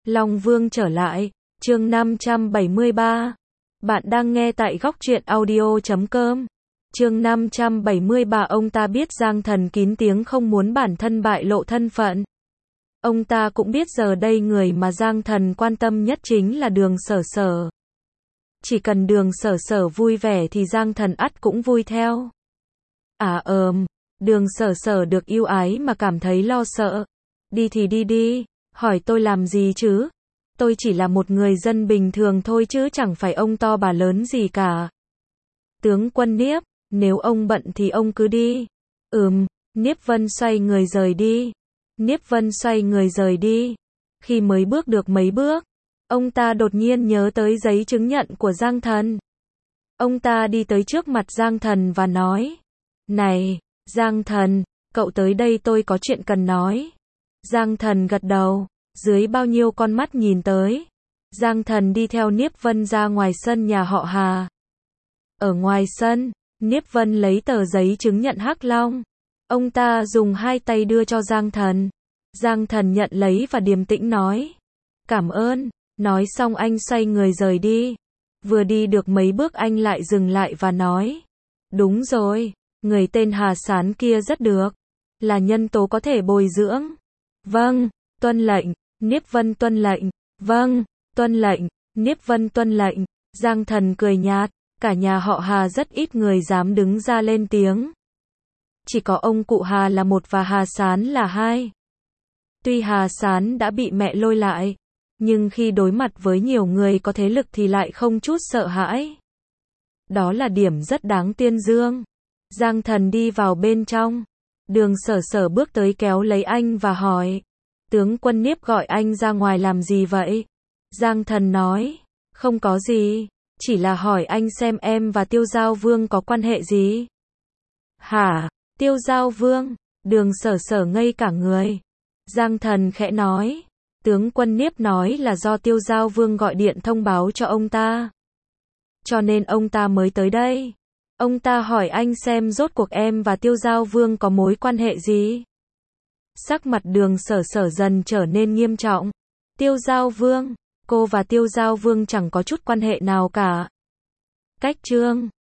Long Vương trở lại, chương 573. Bạn đang nghe tại góc truyện audio.com. Chương 573. Ông ta biết Giang Thần kín tiếng không muốn bản thân bại lộ thân phận. Ông ta cũng biết giờ đây người mà Giang Thần quan tâm nhất chính là Đường Sở Sở. Chỉ cần Đường Sở Sở vui vẻ thì Giang Thần ắt cũng vui theo. Đường Sở Sở được yêu ái mà cảm thấy lo sợ. Đi thì đi đi, hỏi tôi làm gì chứ? Tôi chỉ là một người dân bình thường thôi chứ chẳng phải ông to bà lớn gì cả. Tướng quân Niếp, nếu ông bận thì ông cứ đi. Niếp Vân xoay người rời đi. Niếp Vân xoay người rời đi. Khi mới bước được mấy bước, ông ta đột nhiên nhớ tới giấy chứng nhận của Giang Thần. Ông ta đi tới trước mặt Giang Thần và nói: "Này, Giang Thần, cậu tới đây tôi có chuyện cần nói." Giang Thần gật đầu, dưới bao nhiêu con mắt nhìn tới. Giang Thần đi theo Niếp Vân ra ngoài sân nhà họ Hà. Ở ngoài sân, Niếp Vân lấy tờ giấy chứng nhận Hắc Long. Ông ta dùng hai tay đưa cho Giang Thần. Giang Thần nhận lấy và điềm tĩnh nói: "Cảm ơn." Nói xong anh xoay người rời đi. Vừa đi được mấy bước anh lại dừng lại và nói: "Đúng rồi, người tên Hà Sán kia rất được. Là nhân tố có thể bồi dưỡng." "Vâng, tuân lệnh." Niếp Vân tuân lệnh. "Vâng, tuân lệnh." Niếp Vân tuân lệnh. Giang Thần cười nhạt, cả nhà họ Hà rất ít người dám đứng ra lên tiếng. Chỉ có ông cụ Hà là một và Hà Sán là hai. Tuy Hà Sán đã bị mẹ lôi lại, nhưng khi đối mặt với nhiều người có thế lực thì lại không chút sợ hãi. Đó là điểm rất đáng tuyên dương. Giang Thần đi vào bên trong. Đường Sở Sở bước tới kéo lấy anh và hỏi: "Tướng quân Niếp gọi anh ra ngoài làm gì vậy?" Giang Thần nói: "Không có gì, chỉ là hỏi anh xem em và Tiêu Giao Vương có quan hệ gì." "Hả? Tiêu Giao Vương?" Đường Sở Sở ngây cả người. Giang Thần khẽ nói: "Tướng quân Niếp nói là do Tiêu Giao Vương gọi điện thông báo cho ông ta, cho nên ông ta mới tới đây. Ông ta hỏi anh xem rốt cuộc em và Tiêu Giao Vương có mối quan hệ gì." Sắc mặt Đường Sở Sở dần trở nên nghiêm trọng. "Tiêu Giao Vương? Cô và Tiêu Giao Vương chẳng có chút quan hệ nào cả." Cách chương